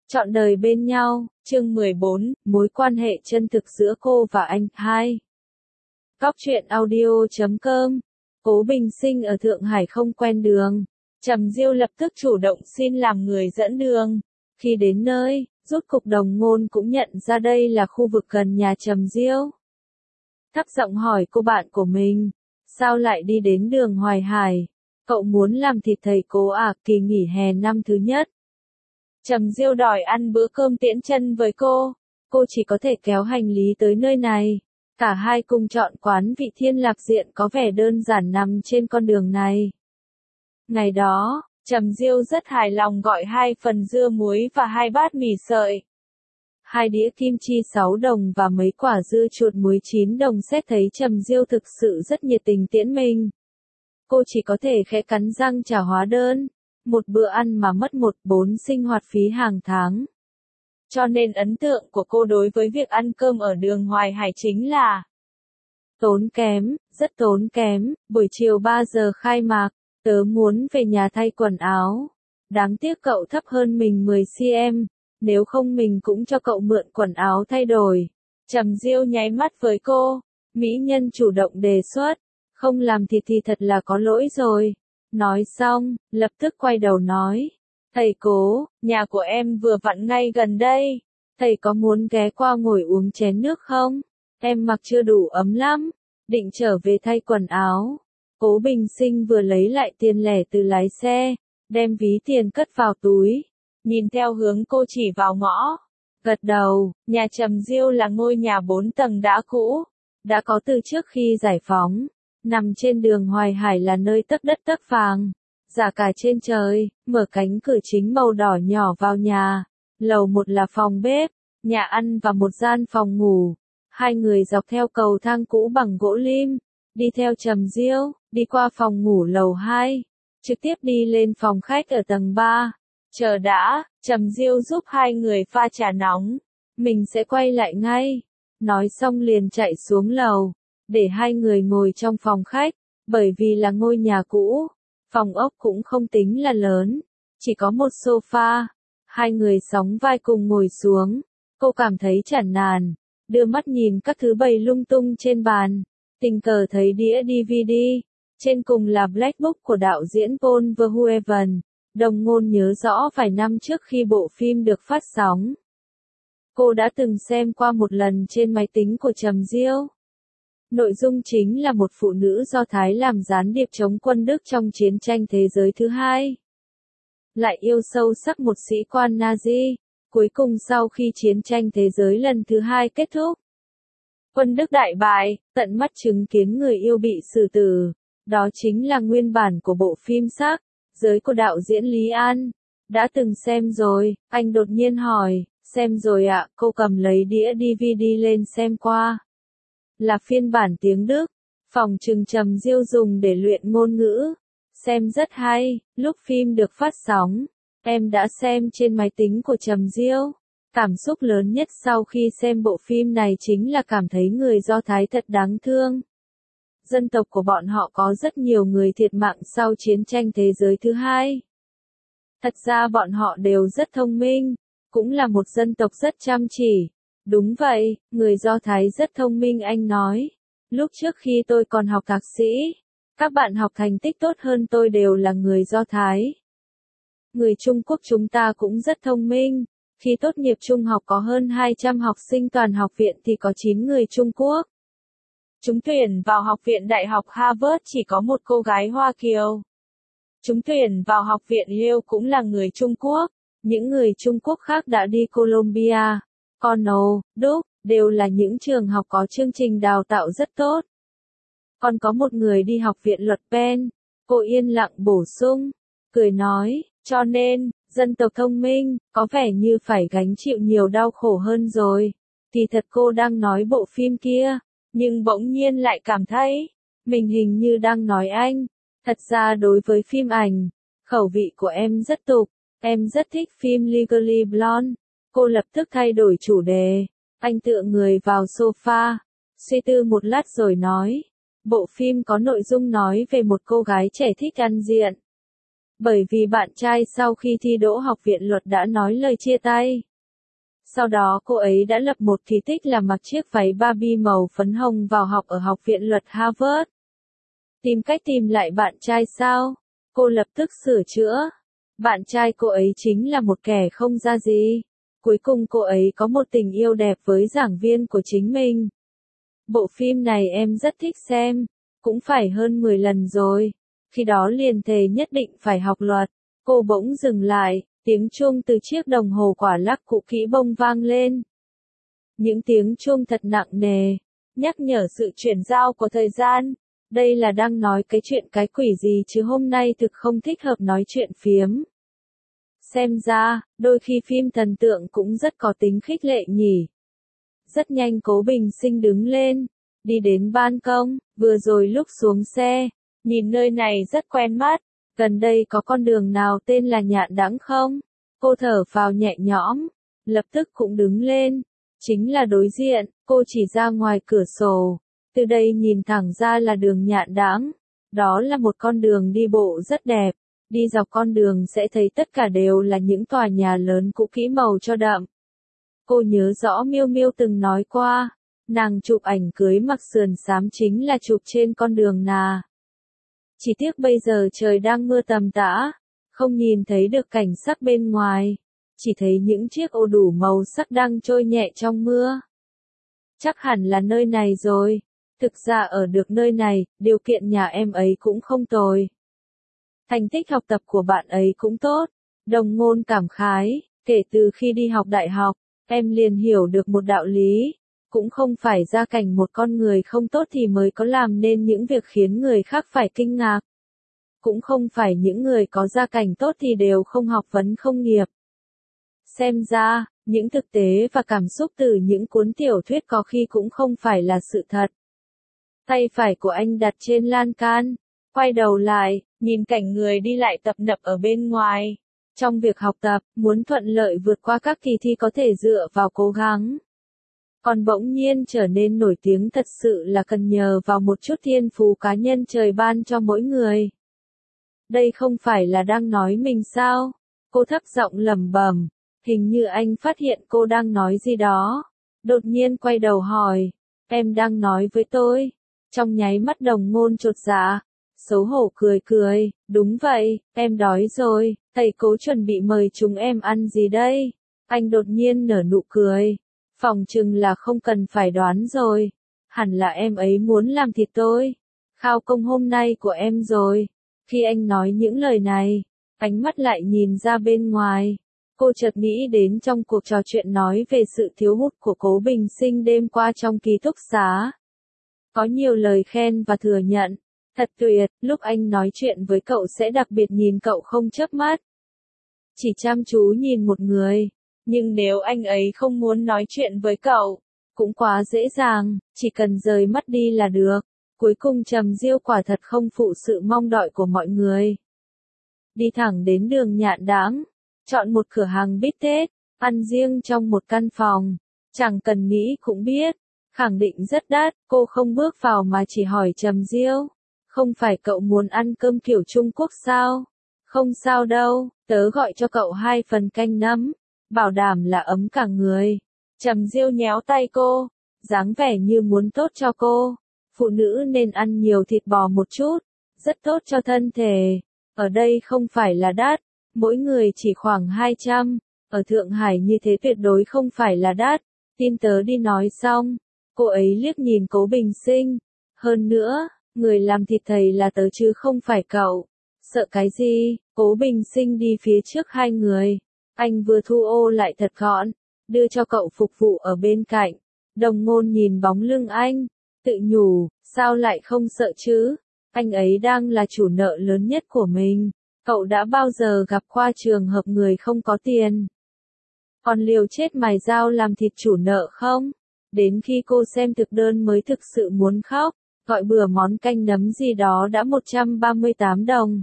Trọn đời bên nhau, chương 14, mối quan hệ chân thực giữa cô và anh. 2. Góc truyện audio.com. Cố Bình Sinh ở Thượng Hải không quen đường. Trầm Diêu lập tức chủ động xin làm người dẫn đường. Khi đến nơi, rốt cục Đồng Ngôn cũng nhận ra đây là khu vực gần nhà Trầm Diêu. Thấp giọng hỏi cô bạn của mình, sao lại đi đến đường Hoài Hải? Cậu muốn làm thịt thầy Cố à? Kỳ nghỉ hè năm thứ nhất. Trầm Diêu đòi ăn bữa cơm tiễn chân với cô chỉ có thể kéo hành lý tới nơi này. Cả hai cùng chọn quán vị Thiên Lạc Diện có vẻ đơn giản nằm trên con đường này. Ngày đó, Trầm Diêu rất hài lòng gọi 2 phần dưa muối và 2 bát mì sợi. 2 đĩa kim chi 6 đồng và mấy quả dưa chuột muối 9 đồng. Xét thấy Trầm Diêu thực sự rất nhiệt tình tiễn mình, cô chỉ có thể khẽ cắn răng trả hóa đơn. Một bữa ăn mà mất 1,4 sinh hoạt phí hàng tháng. Cho nên ấn tượng của cô đối với việc ăn cơm ở đường Hoài Hải chính là tốn kém, rất tốn kém. Buổi chiều 3 giờ khai mạc, tớ muốn về nhà thay quần áo. Đáng tiếc cậu thấp hơn mình 10 cm, nếu không mình cũng cho cậu mượn quần áo thay đổi. Trầm Diêu nháy mắt với cô, mỹ nhân chủ động đề xuất, không làm thì thật là có lỗi rồi. Nói xong, lập tức quay đầu nói, thầy Cố, nhà của em vừa vặn ngay gần đây, thầy có muốn ghé qua ngồi uống chén nước không? Em mặc chưa đủ ấm lắm, định trở về thay quần áo. Cố Bình Sinh vừa lấy lại tiền lẻ từ lái xe, đem ví tiền cất vào túi, nhìn theo hướng cô chỉ vào ngõ, gật đầu. Nhà Trầm Diêu là ngôi nhà 4 tầng đã cũ, đã có từ trước khi giải phóng. Nằm trên đường Hoài Hải là nơi tấc đất tấc vàng, giá cả trên trời. Mở cánh cửa chính màu đỏ nhỏ vào nhà. Lầu 1 là phòng bếp, nhà ăn và một gian phòng ngủ. Hai người dọc theo cầu thang cũ bằng gỗ lim, đi theo Trầm Diêu, đi qua phòng ngủ lầu 2, trực tiếp đi lên phòng khách ở tầng 3. Chờ đã, Trầm Diêu giúp hai người pha trà nóng, mình sẽ quay lại ngay. Nói xong liền chạy xuống lầu, để hai người ngồi trong phòng khách. Bởi vì là ngôi nhà cũ, phòng ốc cũng không tính là lớn, chỉ có một sofa. Hai người sóng vai cùng ngồi xuống, cô cảm thấy chán nản, đưa mắt nhìn các thứ bày lung tung trên bàn, tình cờ thấy đĩa DVD, trên cùng là Black Book của đạo diễn Paul Verhoeven. Đồng Ngôn nhớ rõ vài năm trước khi bộ phim được phát sóng, cô đã từng xem qua một lần trên máy tính của Trầm Diêu. Nội dung chính là một phụ nữ Do Thái làm gián điệp chống quân Đức trong chiến tranh thế giới thứ hai, lại yêu sâu sắc một sĩ quan Nazi. Cuối cùng sau khi chiến tranh thế giới lần thứ hai kết thúc, quân Đức đại bại, tận mắt chứng kiến người yêu bị xử tử. Đó chính là nguyên bản của bộ phim Sắc Giới của đạo diễn Lý An. Đã từng xem rồi, anh đột nhiên hỏi, xem rồi ạ. Cô cầm lấy đĩa DVD lên xem qua. Là phiên bản tiếng Đức, phòng trừng Trầm Diêu dùng để luyện ngôn ngữ. Xem rất hay. Lúc phim được phát sóng, em đã xem trên máy tính của Trầm Diêu. Cảm xúc lớn nhất sau khi xem bộ phim này chính là cảm thấy người Do Thái thật đáng thương. Dân tộc của bọn họ có rất nhiều người thiệt mạng sau chiến tranh thế giới thứ hai. Thật ra bọn họ đều rất thông minh, cũng là một dân tộc rất chăm chỉ. Đúng vậy, người Do Thái rất thông minh, anh nói. Lúc trước khi tôi còn học thạc sĩ, các bạn học thành tích tốt hơn tôi đều là người Do Thái. Người Trung Quốc chúng ta cũng rất thông minh. Khi tốt nghiệp trung học có hơn 200 học sinh toàn học viện thì có 9 người Trung Quốc. Trúng tuyển vào học viện Đại học Harvard chỉ có một cô gái Hoa Kiều. Trúng tuyển vào học viện Yale cũng là người Trung Quốc. Những người Trung Quốc khác đã đi Columbia, Cornell, Đức, đều là những trường học có chương trình đào tạo rất tốt. Còn có một người đi học viện luật Penn. Cô yên lặng bổ sung, cười nói, cho nên, dân tộc thông minh, có vẻ như phải gánh chịu nhiều đau khổ hơn rồi. Thì thật cô đang nói bộ phim kia, nhưng bỗng nhiên lại cảm thấy, mình hình như đang nói anh. Thật ra đối với phim ảnh, khẩu vị của em rất tục, em rất thích phim Legally Blonde. Cô lập tức thay đổi chủ đề, anh tựa người vào sofa, suy tư một lát rồi nói, bộ phim có nội dung nói về một cô gái trẻ thích ăn diện. Bởi vì bạn trai sau khi thi đỗ học viện luật đã nói lời chia tay. Sau đó cô ấy đã lập một kỳ tích là mặc chiếc váy Barbie màu phấn hồng vào học ở học viện luật Harvard. Tìm cách tìm lại bạn trai sao? Cô lập tức sửa chữa. Bạn trai cô ấy chính là một kẻ không ra gì. Cuối cùng cô ấy có một tình yêu đẹp với giảng viên của chính mình. Bộ phim này em rất thích xem. Cũng phải hơn 10 lần rồi. Khi đó liền thề nhất định phải học luật. Cô bỗng dừng lại, tiếng chuông từ chiếc đồng hồ quả lắc cũ kỹ bông vang lên. Những tiếng chuông thật nặng nề, nhắc nhở sự chuyển giao của thời gian. Đây là đang nói cái chuyện cái quỷ gì chứ hôm nay thực không thích hợp nói chuyện phiếm. Xem ra, đôi khi phim thần tượng cũng rất có tính khích lệ nhỉ. Rất nhanh Cố Bình Sinh đứng lên, đi đến ban công, vừa rồi lúc xuống xe, nhìn nơi này rất quen mắt, gần đây có con đường nào tên là Nhạn Đãng không? Cô thở phào nhẹ nhõm, lập tức cũng đứng lên, chính là đối diện, cô chỉ ra ngoài cửa sổ, từ đây nhìn thẳng ra là đường Nhạn Đãng, đó là một con đường đi bộ rất đẹp, đi dọc con đường sẽ thấy tất cả đều là những tòa nhà lớn cũ kỹ màu cho đậm. Cô nhớ rõ Miêu Miêu từng nói qua, nàng chụp ảnh cưới mặc sườn xám chính là chụp trên con đường nà. Chỉ tiếc bây giờ trời đang mưa tầm tã, không nhìn thấy được cảnh sắc bên ngoài, chỉ thấy những chiếc ô đủ màu sắc đang trôi nhẹ trong mưa. Chắc hẳn là nơi này rồi, thực ra ở được nơi này, điều kiện nhà em ấy cũng không tồi. Thành tích học tập của bạn ấy cũng tốt, Đồng Ngôn cảm khái, kể từ khi đi học đại học, em liền hiểu được một đạo lý, cũng không phải gia cảnh một con người không tốt thì mới có làm nên những việc khiến người khác phải kinh ngạc. Cũng không phải những người có gia cảnh tốt thì đều không học vấn không nghiệp. Xem ra, những thực tế và cảm xúc từ những cuốn tiểu thuyết có khi cũng không phải là sự thật. Tay phải của anh đặt trên lan can, quay đầu lại, nhìn cảnh người đi lại tập nập ở bên ngoài. Trong việc học tập, muốn thuận lợi vượt qua các kỳ thi có thể dựa vào cố gắng. Còn bỗng nhiên trở nên nổi tiếng thật sự là cần nhờ vào một chút thiên phú cá nhân trời ban cho mỗi người. Đây không phải là đang nói mình sao? Cô thấp giọng lẩm bẩm, hình như anh phát hiện cô đang nói gì đó. Đột nhiên quay đầu hỏi, em đang nói với tôi. Trong nháy mắt Đồng Ngôn chột dạ, xấu hổ cười cười, đúng vậy, em đói rồi, thầy Cố chuẩn bị mời chúng em ăn gì đây? Anh đột nhiên nở nụ cười, phỏng chừng là không cần phải đoán rồi, hẳn là em ấy muốn làm thịt tôi. Khao công hôm nay của em rồi. Khi anh nói những lời này, ánh mắt lại nhìn ra bên ngoài. Cô chợt nghĩ đến trong cuộc trò chuyện nói về sự thiếu hụt của Cố Bình Sinh đêm qua trong ký túc xá. Có nhiều lời khen và thừa nhận. Thật tuyệt, lúc anh nói chuyện với cậu sẽ đặc biệt nhìn cậu không chớp mắt. Chỉ chăm chú nhìn một người. Nhưng nếu anh ấy không muốn nói chuyện với cậu, cũng quá dễ dàng, chỉ cần rời mắt đi là được. Cuối cùng Trầm Diêu quả thật không phụ sự mong đợi của mọi người. Đi thẳng đến đường Nhạn Đãng, chọn một cửa hàng bít tết, ăn riêng trong một căn phòng. Chẳng cần nghĩ cũng biết, khẳng định rất đắt, cô không bước vào mà chỉ hỏi Trầm Diêu. Không phải cậu muốn ăn cơm kiểu Trung Quốc sao? Không sao đâu, tớ gọi cho cậu 2 phần canh nấm, bảo đảm là ấm cả người. Trầm Diêu nhéo tay cô, dáng vẻ như muốn tốt cho cô. Phụ nữ nên ăn nhiều thịt bò một chút, rất tốt cho thân thể. Ở đây không phải là đắt, mỗi người chỉ khoảng 200, ở Thượng Hải như thế tuyệt đối không phải là đắt. Tin tớ đi nói xong, cô ấy liếc nhìn Cố Bình Sinh. Hơn nữa, người làm thịt thầy là tớ chứ không phải cậu. Sợ cái gì? Cố Bình Sinh đi phía trước hai người. Anh vừa thu ô lại thật gọn, đưa cho cậu phục vụ ở bên cạnh. Đồng Ngôn nhìn bóng lưng anh, tự nhủ, sao lại không sợ chứ? Anh ấy đang là chủ nợ lớn nhất của mình. Cậu đã bao giờ gặp qua trường hợp người không có tiền? Còn liều chết mài dao làm thịt chủ nợ không? Đến khi cô xem thực đơn mới thực sự muốn khóc, gọi bữa món canh nấm gì đó đã 138 đồng.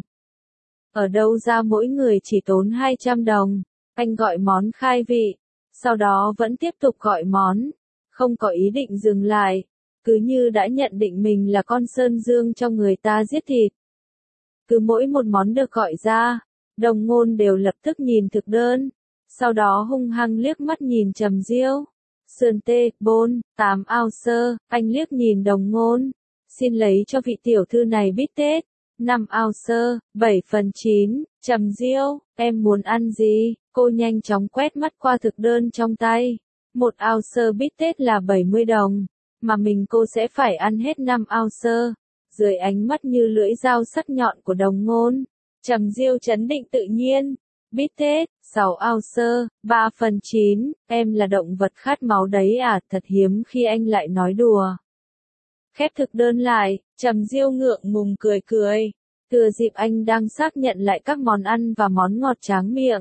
Ở đâu ra mỗi người chỉ tốn 200 đồng. Anh gọi món khai vị, sau đó vẫn tiếp tục gọi món, không có ý định dừng lại, cứ như đã nhận định mình là con sơn dương cho người ta giết thịt. Cứ mỗi một món được gọi ra, Đồng Ngôn đều lập tức nhìn thực đơn, sau đó hung hăng liếc mắt nhìn Trầm Diêu. Sườn tê, 4, 8 ounce, anh liếc nhìn Đồng Ngôn. Xin lấy cho vị tiểu thư này bít tết. 5 ounce, 7/9, Trầm Diêu, em muốn ăn gì? Cô nhanh chóng quét mắt qua thực đơn trong tay. 1 ounce bít tết là 70 đồng, mà cô sẽ phải ăn hết 5 ounce. Dưới ánh mắt như lưỡi dao sắc nhọn của Đồng Ngôn, Trầm Diêu trấn định tự nhiên. Bít tết, 6 ounce, 3/9, em là động vật khát máu đấy à, thật hiếm khi anh lại nói đùa. Khép thực đơn lại, Trầm Diêu ngượng ngùng cười cười. Thừa dịp anh đang xác nhận lại các món ăn và món ngọt tráng miệng,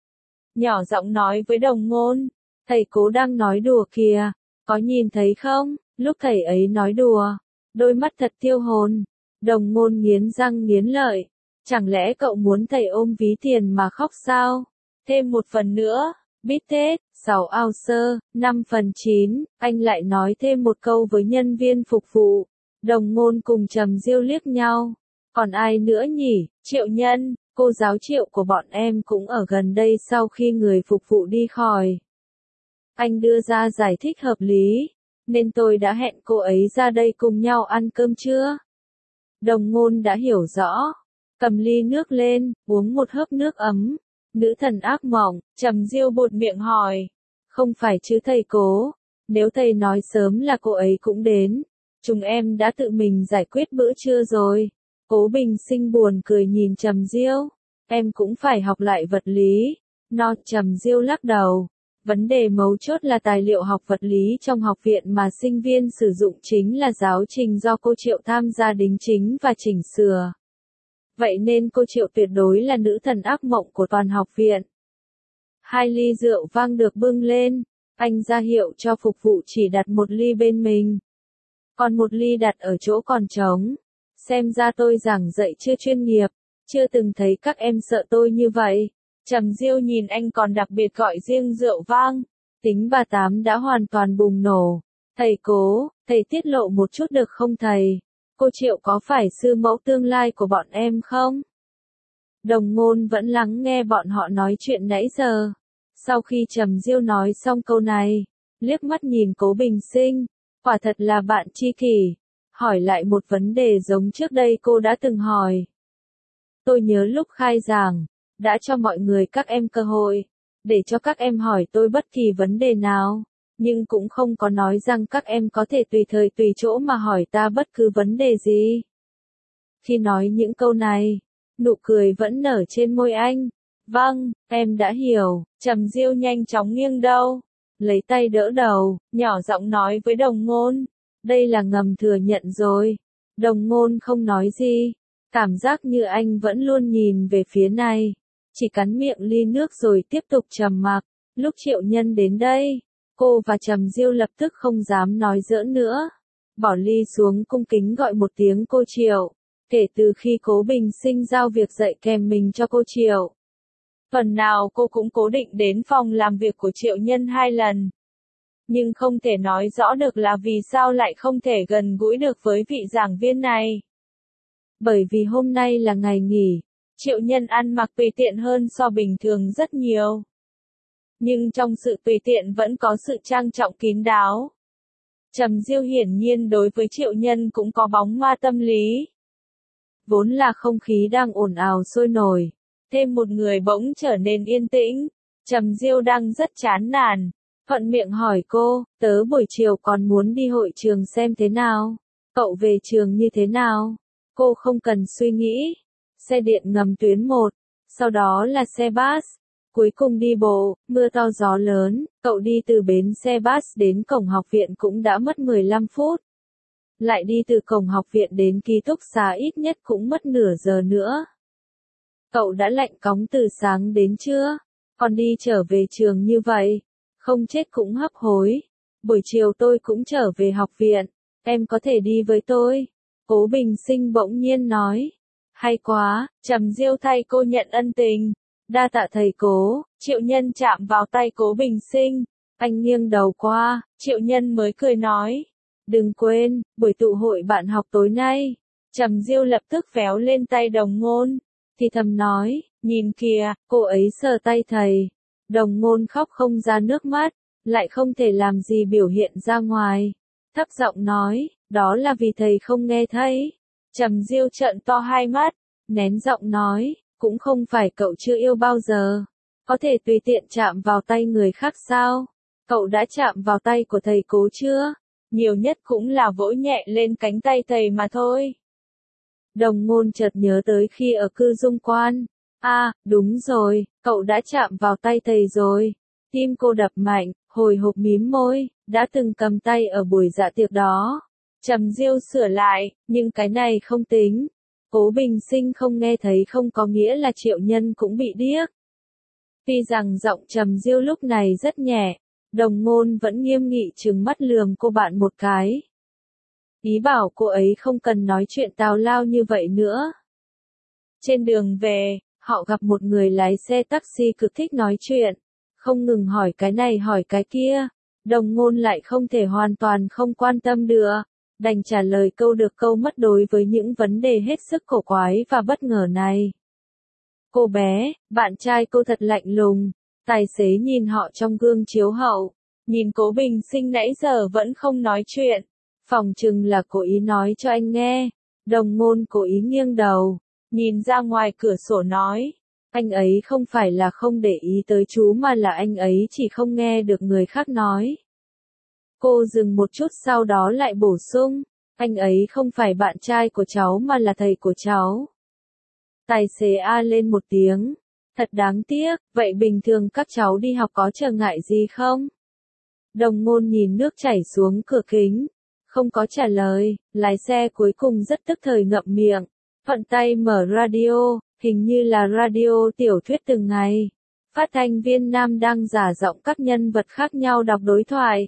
nhỏ giọng nói với Đồng Ngôn, thầy Cố đang nói đùa kìa, có nhìn thấy không? Lúc thầy ấy nói đùa, đôi mắt thật tiêu hồn. Đồng Ngôn nghiến răng nghiến lợi, chẳng lẽ cậu muốn thầy ôm ví tiền mà khóc sao? Thêm một phần nữa, bít tết, 6 ounce, 5/9, anh lại nói thêm một câu với nhân viên phục vụ. Đồng Ngôn cùng Trầm Diêu liếc nhau. Còn ai nữa nhỉ? Triệu Nhân, cô giáo Triệu của bọn em cũng ở gần đây sau khi người phục vụ đi khỏi. Anh đưa ra giải thích hợp lý, nên tôi đã hẹn cô ấy ra đây cùng nhau ăn cơm trưa. Đồng Ngôn đã hiểu rõ, cầm ly nước lên, uống một hớp nước ấm. Nữ thần ác mộng, Trầm Diêu buột miệng hỏi. Không phải chứ thầy Cố, nếu thầy nói sớm là cô ấy cũng đến, chúng em đã tự mình giải quyết bữa trưa rồi. Cố Bình Sinh buồn cười nhìn Trầm Diêu. Em cũng phải học lại vật lý. Trầm Diêu lắc đầu. Vấn đề mấu chốt là tài liệu học vật lý trong học viện mà sinh viên sử dụng chính là giáo trình do cô Triệu tham gia đính chính và chỉnh sửa. Vậy nên cô Triệu tuyệt đối là nữ thần ác mộng của toàn học viện. 2 ly rượu vang được bưng lên, anh ra hiệu cho phục vụ chỉ đặt một ly bên mình. Còn một ly đặt ở chỗ còn trống. Xem ra tôi giảng dạy chưa chuyên nghiệp, chưa từng thấy các em sợ tôi như vậy. Trầm Diêu nhìn anh còn đặc biệt gọi riêng rượu vang. Tính bà Tám đã hoàn toàn bùng nổ. Thầy Cố, thầy tiết lộ một chút được không thầy? Cô Triệu có phải sư mẫu tương lai của bọn em không? Đồng Ngôn vẫn lắng nghe bọn họ nói chuyện nãy giờ. Sau khi Trầm Diêu nói xong câu này, liếc mắt nhìn Cố Bình Sinh, quả thật là bạn tri kỷ. Hỏi lại một vấn đề giống trước đây cô đã từng hỏi. Tôi nhớ lúc khai giảng, đã cho mọi người các em cơ hội, để cho các em hỏi tôi bất kỳ vấn đề nào, nhưng cũng không có nói rằng các em có thể tùy thời tùy chỗ mà hỏi ta bất cứ vấn đề gì. Khi nói những câu này, nụ cười vẫn nở trên môi anh. Vâng, em đã hiểu. Trầm Diêu nhanh chóng nghiêng đầu, lấy tay đỡ đầu, nhỏ giọng nói với Đồng Ngôn. Đây là ngầm thừa nhận rồi. Đồng Ngôn không nói gì, cảm giác như anh vẫn luôn nhìn về phía này, chỉ cắn miệng ly nước rồi tiếp tục trầm mặc. Lúc Triệu Nhân đến đây, cô và Trầm Diêu lập tức không dám nói giỡn nữa, bỏ ly xuống cung kính gọi một tiếng cô Triệu. Kể từ khi Cố Bình Sinh giao việc dạy kèm mình cho cô Triệu, phần nào cô cũng cố định đến phòng làm việc của Triệu Nhân 2 lần. Nhưng không thể nói rõ được là vì sao lại không thể gần gũi được với vị giảng viên này. Bởi vì hôm nay là ngày nghỉ, Triệu Nhân ăn mặc tùy tiện hơn so bình thường rất nhiều. Nhưng trong sự tùy tiện vẫn có sự trang trọng kín đáo. Trầm Diêu hiển nhiên đối với Triệu Nhân cũng có bóng ma tâm lý. Vốn là không khí đang ồn ào sôi nổi, thêm một người bỗng trở nên yên tĩnh. Trầm Diêu đang rất chán nản, thuận miệng hỏi cô, tớ buổi chiều còn muốn đi hội trường xem thế nào, cậu về trường như thế nào? Cô không cần suy nghĩ, xe điện ngầm tuyến 1, sau đó là xe bus, cuối cùng đi bộ. Mưa to gió lớn, cậu đi từ bến xe bus đến cổng học viện cũng đã mất 15 phút. Lại đi từ cổng học viện đến ký túc xá ít nhất cũng mất nửa giờ nữa. Cậu đã lạnh cóng từ sáng đến trưa, còn đi trở về trường như vậy, không chết cũng hấp hối. Buổi chiều tôi cũng trở về học viện, em có thể đi với tôi. Cố Bình Sinh bỗng nhiên nói. Hay quá, Trầm Diêu thay cô nhận ân tình. Đa tạ thầy Cố. Triệu Nhân chạm vào tay Cố Bình Sinh. Anh nghiêng đầu qua, Triệu Nhân mới cười nói. Đừng quên, buổi tụ hội bạn học tối nay. Trầm Diêu lập tức véo lên tay Đồng Ngôn. thì thầm nói, nhìn kìa, cô ấy sờ tay thầy. Đồng Ngôn khóc không ra nước mắt, lại không thể làm gì biểu hiện ra ngoài. Thấp giọng nói, đó là vì thầy không nghe thấy. Trầm Diêu trợn to hai mắt, nén giọng nói, cũng không phải cậu chưa yêu bao giờ. Có thể tùy tiện chạm vào tay người khác sao? Cậu đã chạm vào tay của thầy Cố chưa? Nhiều nhất cũng là vỗ nhẹ lên cánh tay thầy mà thôi. Đồng Ngôn chợt nhớ tới khi ở Cư Dung Quan. Đúng rồi, cậu đã chạm vào tay thầy rồi. Tim cô đập mạnh, hồi hộp mím môi, đã từng cầm tay ở buổi dạ tiệc đó. Trầm Diêu sửa lại, nhưng cái này không tính. Cố Bình Sinh không nghe thấy không có nghĩa là Triệu Nhân cũng bị điếc. Tuy rằng giọng Trầm Diêu lúc này rất nhẹ, Đồng Ngôn vẫn nghiêm nghị trừng mắt lườm cô bạn một cái. Ý bảo cô ấy không cần nói chuyện tào lao như vậy nữa. Trên đường về, họ gặp một người lái xe taxi cực thích nói chuyện, không ngừng hỏi cái này hỏi cái kia. Đồng Ngôn lại không thể hoàn toàn không quan tâm được, đành trả lời câu được câu mất đối với những vấn đề hết sức cổ quái và bất ngờ này. Cô bé, bạn trai cô thật lạnh lùng. Tài xế nhìn họ trong gương chiếu hậu, nhìn Cố Bình Sinh nãy giờ vẫn không nói chuyện. Phòng chừng là cố ý nói cho anh nghe. Đồng Ngôn cố ý nghiêng đầu, nhìn ra ngoài cửa sổ nói, anh ấy không phải là không để ý tới chú mà là anh ấy chỉ không nghe được người khác nói. Cô dừng một chút sau đó lại bổ sung, anh ấy không phải bạn trai của cháu mà là thầy của cháu. Tài xế a lên một tiếng, thật đáng tiếc, vậy bình thường các cháu đi học có trở ngại gì không? Đồng Ngôn nhìn nước chảy xuống cửa kính, không có trả lời, lái xe cuối cùng rất tức thời ngậm miệng, thuận tay mở radio, hình như là radio tiểu thuyết từng ngày. Phát thanh viên nam đang giả giọng các nhân vật khác nhau đọc đối thoại.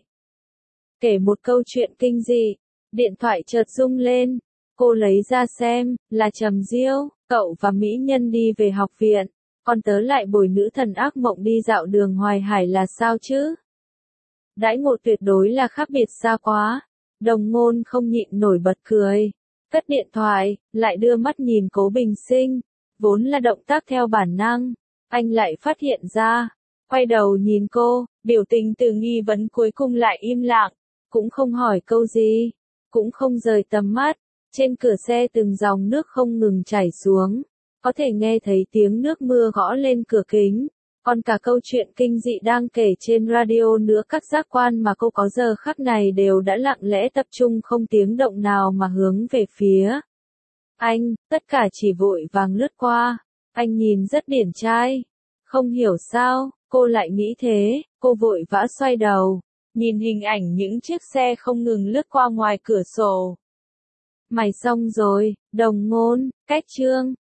Kể một câu chuyện kinh dị, điện thoại chợt rung lên, cô lấy ra xem, là Trầm Diêu, cậu và mỹ nhân đi về học viện, còn tớ lại bồi nữ thần ác mộng đi dạo đường Hoài Hải là sao chứ? Đãi ngộ tuyệt đối là khác biệt xa quá. Đồng Ngôn không nhịn nổi bật cười, cất điện thoại, lại đưa mắt nhìn Cố Bình Sinh, vốn là động tác theo bản năng, anh lại phát hiện ra, quay đầu nhìn cô, biểu tình từ nghi vấn cuối cùng lại im lặng, cũng không hỏi câu gì, cũng không rời tầm mắt, trên cửa xe từng dòng nước không ngừng chảy xuống, có thể nghe thấy tiếng nước mưa gõ lên cửa kính. Còn cả câu chuyện kinh dị đang kể trên radio nữa, các giác quan mà cô có giờ khắc này đều đã lặng lẽ tập trung không tiếng động nào mà hướng về phía anh, tất cả chỉ vội vàng lướt qua. Anh nhìn rất điển trai. Không hiểu sao, cô lại nghĩ thế, cô vội vã xoay đầu, nhìn hình ảnh những chiếc xe không ngừng lướt qua ngoài cửa sổ. Mày xong rồi, Đồng Ngôn, cách chương.